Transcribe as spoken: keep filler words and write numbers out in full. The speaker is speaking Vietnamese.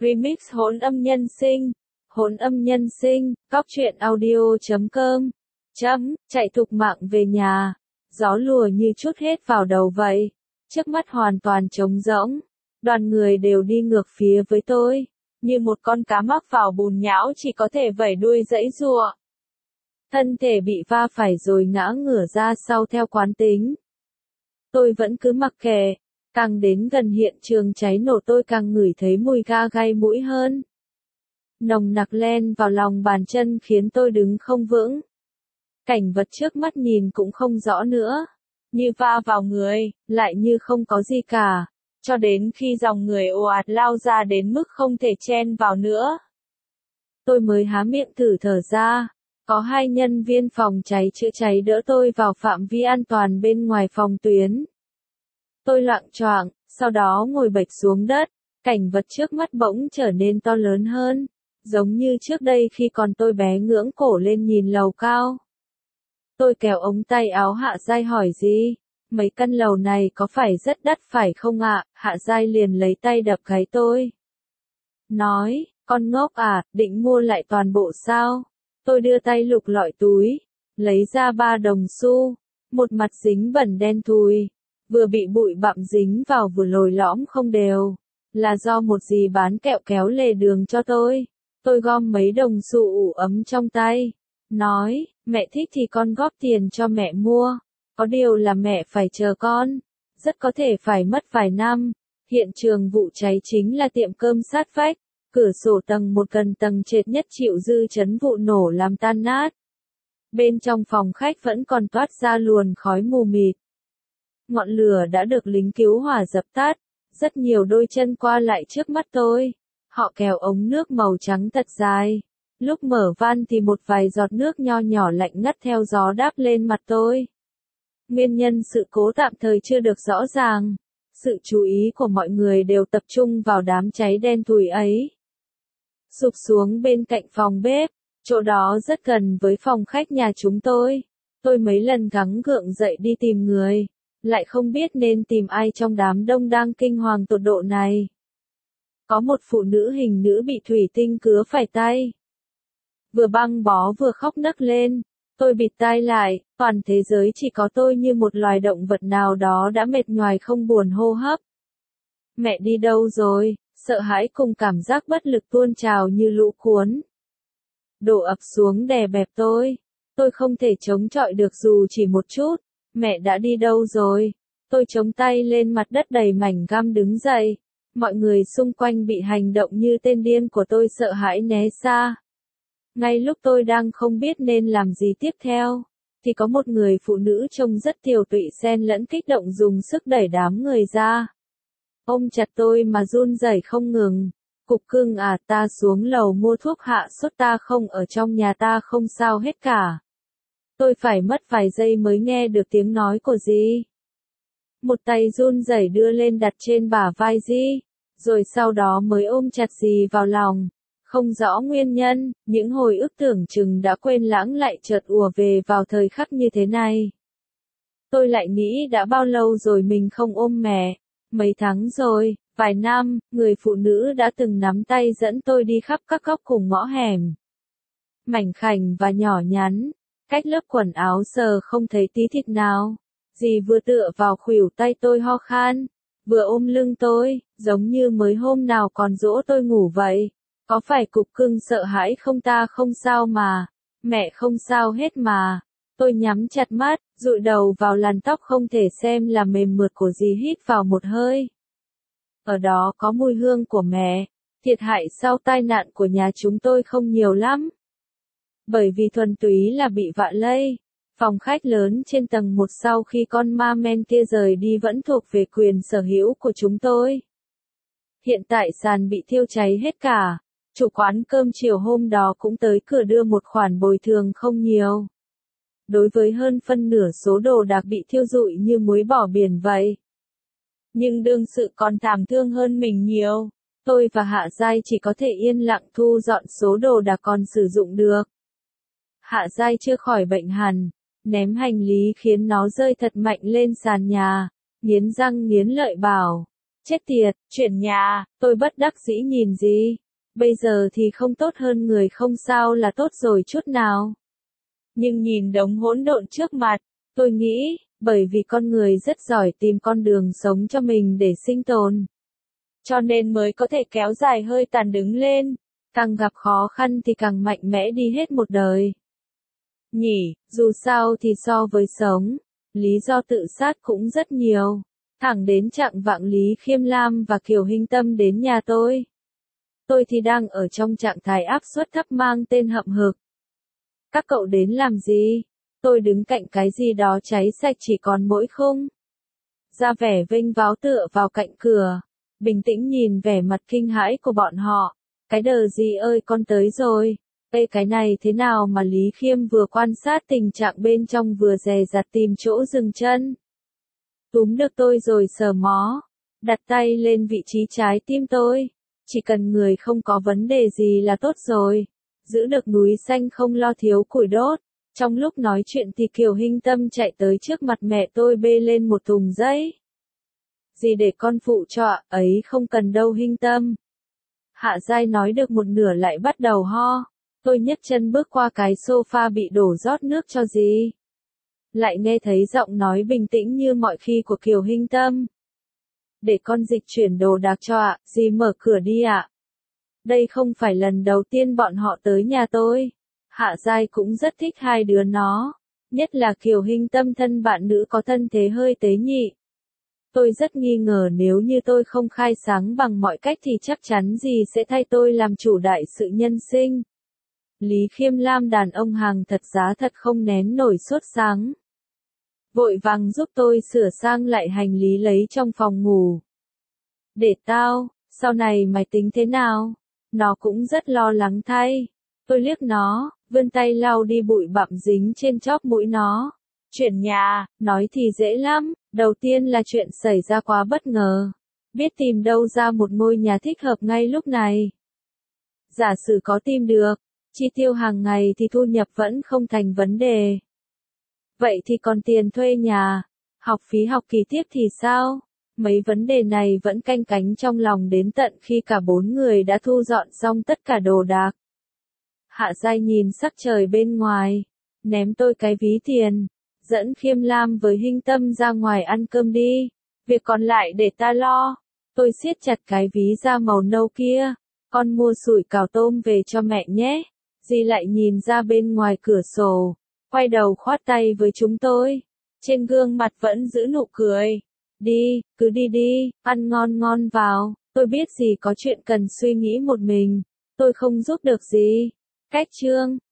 Remix hỗn âm nhân sinh. Hỗn âm nhân sinh, góc truyện audio chấm com. Chấm, chạy thục mạng về nhà. Gió lùa như trút hết vào đầu vậy. Trước mắt hoàn toàn trống rỗng. Đoàn người đều đi ngược phía với tôi. Như một con cá mắc vào bùn nhão chỉ có thể vẩy đuôi giãy giụa. Thân thể bị va phải rồi ngã ngửa ra sau theo quán tính. Tôi vẫn cứ mặc kệ. Càng đến gần hiện trường cháy nổ tôi càng ngửi thấy mùi ga gai mũi hơn. Nồng nặc len vào lòng bàn chân khiến tôi đứng không vững. Cảnh vật trước mắt nhìn cũng không rõ nữa. Như va vào người, lại như không có gì cả. Cho đến khi dòng người ồ ạt lao ra đến mức không thể chen vào nữa. Tôi mới há miệng thử thở ra. Có hai nhân viên phòng cháy chữa cháy đỡ tôi vào phạm vi an toàn bên ngoài phòng tuyến. Tôi loạng choạng, sau đó ngồi bệt xuống đất. Cảnh vật trước mắt bỗng trở nên to lớn hơn. Giống như trước đây khi còn tôi bé ngưỡng cổ lên nhìn lầu cao. Tôi kéo ống tay áo Hạ Giai hỏi gì? Mấy căn lầu này có phải rất đắt phải không ạ? Hạ Giai liền lấy tay đập gáy tôi. Nói, con ngốc à, định mua lại toàn bộ sao? Tôi đưa tay lục lọi túi, lấy ra ba đồng xu, một mặt dính bẩn đen thui, vừa bị bụi bặm dính vào vừa lồi lõm không đều, là do một dì bán kẹo kéo lề đường cho tôi. Tôi gom mấy đồng xu ủ ấm trong tay, nói, mẹ thích thì con góp tiền cho mẹ mua, có điều là mẹ phải chờ con, rất có thể phải mất vài năm. Hiện trường vụ cháy chính là tiệm cơm sát vách. Cửa sổ tầng một gần tầng trệt nhất chịu dư chấn vụ nổ làm tan nát. Bên trong phòng khách vẫn còn toát ra luồn khói mù mịt. Ngọn lửa đã được lính cứu hỏa dập tắt. Rất nhiều đôi chân qua lại trước mắt tôi. Họ kéo ống nước màu trắng thật dài. Lúc mở van thì một vài giọt nước nho nhỏ lạnh ngắt theo gió đáp lên mặt tôi. Nguyên nhân sự cố tạm thời chưa được rõ ràng. Sự chú ý của mọi người đều tập trung vào đám cháy đen thui ấy. Sụp xuống bên cạnh phòng bếp, chỗ đó rất gần với phòng khách nhà chúng tôi. Tôi mấy lần gắng gượng dậy đi tìm người, lại không biết nên tìm ai trong đám đông đang kinh hoàng tột độ này. Có một phụ nữ hình nữ bị thủy tinh cứa phải tay. Vừa băng bó vừa khóc nấc lên, tôi bịt tai lại, toàn thế giới chỉ có tôi như một loài động vật nào đó đã mệt nhoài không buồn hô hấp. Mẹ đi đâu rồi? Sợ hãi cùng cảm giác bất lực tuôn trào như lũ cuốn. Đổ ập xuống đè bẹp tôi. Tôi không thể chống chọi được dù chỉ một chút. Mẹ đã đi đâu rồi? Tôi chống tay lên mặt đất đầy mảnh găm đứng dậy. Mọi người xung quanh bị hành động như tên điên của tôi sợ hãi né xa. Ngay lúc tôi đang không biết nên làm gì tiếp theo, thì có một người phụ nữ trông rất tiều tụy xen lẫn kích động dùng sức đẩy đám người ra. Ôm chặt tôi mà run rẩy không ngừng. Cục cưng à, ta xuống lầu mua thuốc hạ sốt, ta không ở trong nhà, ta không sao hết cả. Tôi phải mất vài giây mới nghe được tiếng nói của dì. Một tay run rẩy đưa lên đặt trên bả vai dì, rồi sau đó mới ôm chặt dì vào lòng. Không rõ nguyên nhân, những hồi ức tưởng chừng đã quên lãng lại chợt ùa về vào thời khắc như thế này. Tôi lại nghĩ đã bao lâu rồi mình không ôm mẹ. Mấy tháng rồi, vài năm, người phụ nữ đã từng nắm tay dẫn tôi đi khắp các góc cùng ngõ hẻm. Mảnh khảnh và nhỏ nhắn, cách lớp quần áo sờ không thấy tí thịt nào. Dì vừa tựa vào khuỷu tay tôi ho khan, vừa ôm lưng tôi, giống như mới hôm nào còn dỗ tôi ngủ vậy. Có phải cục cưng sợ hãi không? Ta không sao mà, mẹ không sao hết mà. Tôi nhắm chặt mắt, dụi đầu vào làn tóc không thể xem là mềm mượt của dì, hít vào một hơi. Ở đó có mùi hương của mẹ. Thiệt hại sau tai nạn của nhà chúng tôi không nhiều lắm. Bởi vì thuần túy là bị vạ lây. Phòng khách lớn trên tầng một sau khi con ma men kia rời đi vẫn thuộc về quyền sở hữu của chúng tôi. Hiện tại sàn bị thiêu cháy hết cả. Chủ quán cơm chiều hôm đó cũng tới cửa đưa một khoản bồi thường không nhiều. Đối với hơn phân nửa số đồ đạc bị thiêu rụi như muối bỏ biển vậy. Nhưng đương sự còn thảm thương hơn mình nhiều. Tôi và Hạ Giai chỉ có thể yên lặng thu dọn số đồ đạc còn sử dụng được. Hạ Giai chưa khỏi bệnh hẳn, ném hành lý khiến nó rơi thật mạnh lên sàn nhà, nghiến răng nghiến lợi bảo, Chết tiệt, chuyển nhà, tôi bất đắc dĩ nhìn gì. Bây giờ thì không tốt hơn người không sao là tốt rồi chút nào. Nhưng nhìn đống hỗn độn trước mặt, tôi nghĩ, bởi vì con người rất giỏi tìm con đường sống cho mình để sinh tồn. Cho nên mới có thể kéo dài hơi tàn đứng lên, càng gặp khó khăn thì càng mạnh mẽ đi hết một đời. Nhỉ, dù sao thì so với sống, lý do tự sát cũng rất nhiều. Thẳng đến trạng vạng Lý Khiêm Lam và Kiều Hinh Tâm đến nhà tôi. Tôi thì đang ở trong trạng thái áp suất thấp mang tên hậm hực. Các cậu đến làm gì? Tôi đứng cạnh cái gì đó cháy sạch chỉ còn mỗi khung. Ra vẻ vênh váo tựa vào cạnh cửa, bình tĩnh nhìn vẻ mặt kinh hãi của bọn họ. Cái đờ gì ơi con tới rồi. Ê cái này thế nào mà Lý Khiêm vừa quan sát tình trạng bên trong vừa dè dặt tìm chỗ dừng chân. Túm được tôi rồi sờ mó, đặt tay lên vị trí trái tim tôi. Chỉ cần người không có vấn đề gì là tốt rồi. Giữ được núi xanh không lo thiếu củi đốt. Trong lúc nói chuyện thì Kiều Hinh Tâm chạy tới trước mặt mẹ tôi bê lên một thùng giấy. Gì để con phụ cho ạ, ấy không cần đâu Hinh Tâm. Hạ Giai nói được một nửa lại bắt đầu ho. Tôi nhấc chân bước qua cái sofa bị đổ rót nước cho gì. Lại nghe thấy giọng nói bình tĩnh như mọi khi của Kiều Hinh Tâm. Để con dịch chuyển đồ đạc cho ạ, dì mở cửa đi ạ. Đây không phải lần đầu tiên bọn họ tới nhà tôi. Hạ Giai cũng rất thích hai đứa nó. Nhất là Kiều Hinh Tâm thân bạn nữ có thân thế hơi tế nhị. Tôi rất nghi ngờ nếu như tôi không khai sáng bằng mọi cách thì chắc chắn dì sẽ thay tôi làm chủ đại sự nhân sinh. Lý Khiêm Lam đàn ông hàng thật giá thật không nén nổi sốt sáng. Vội vàng giúp tôi sửa sang lại hành lý lấy trong phòng ngủ. Để tao, sau này mày tính thế nào? Nó cũng rất lo lắng thay. Tôi liếc nó, vươn tay lau đi bụi bặm dính trên chóp mũi nó. Chuyển nhà, nói thì dễ lắm, đầu tiên là chuyện xảy ra quá bất ngờ. Biết tìm đâu ra một ngôi nhà thích hợp ngay lúc này. Giả sử có tìm được, chi tiêu hàng ngày thì thu nhập vẫn không thành vấn đề. Vậy thì còn tiền thuê nhà, học phí học kỳ tiếp thì sao? Mấy vấn đề này vẫn canh cánh trong lòng đến tận khi cả bốn người đã thu dọn xong tất cả đồ đạc. Hạ Giai nhìn sắc trời bên ngoài, ném tôi cái ví tiền, dẫn Khiêm Lam với Hinh Tâm ra ngoài ăn cơm đi, việc còn lại để ta lo. Tôi siết chặt cái ví da màu nâu kia, con mua sủi cảo tôm về cho mẹ nhé. Dì lại nhìn ra bên ngoài cửa sổ, quay đầu khoát tay với chúng tôi, trên gương mặt vẫn giữ nụ cười. Đi, cứ đi đi, ăn ngon ngon vào, tôi biết dì có chuyện cần suy nghĩ một mình, tôi không giúp được gì. Cách chương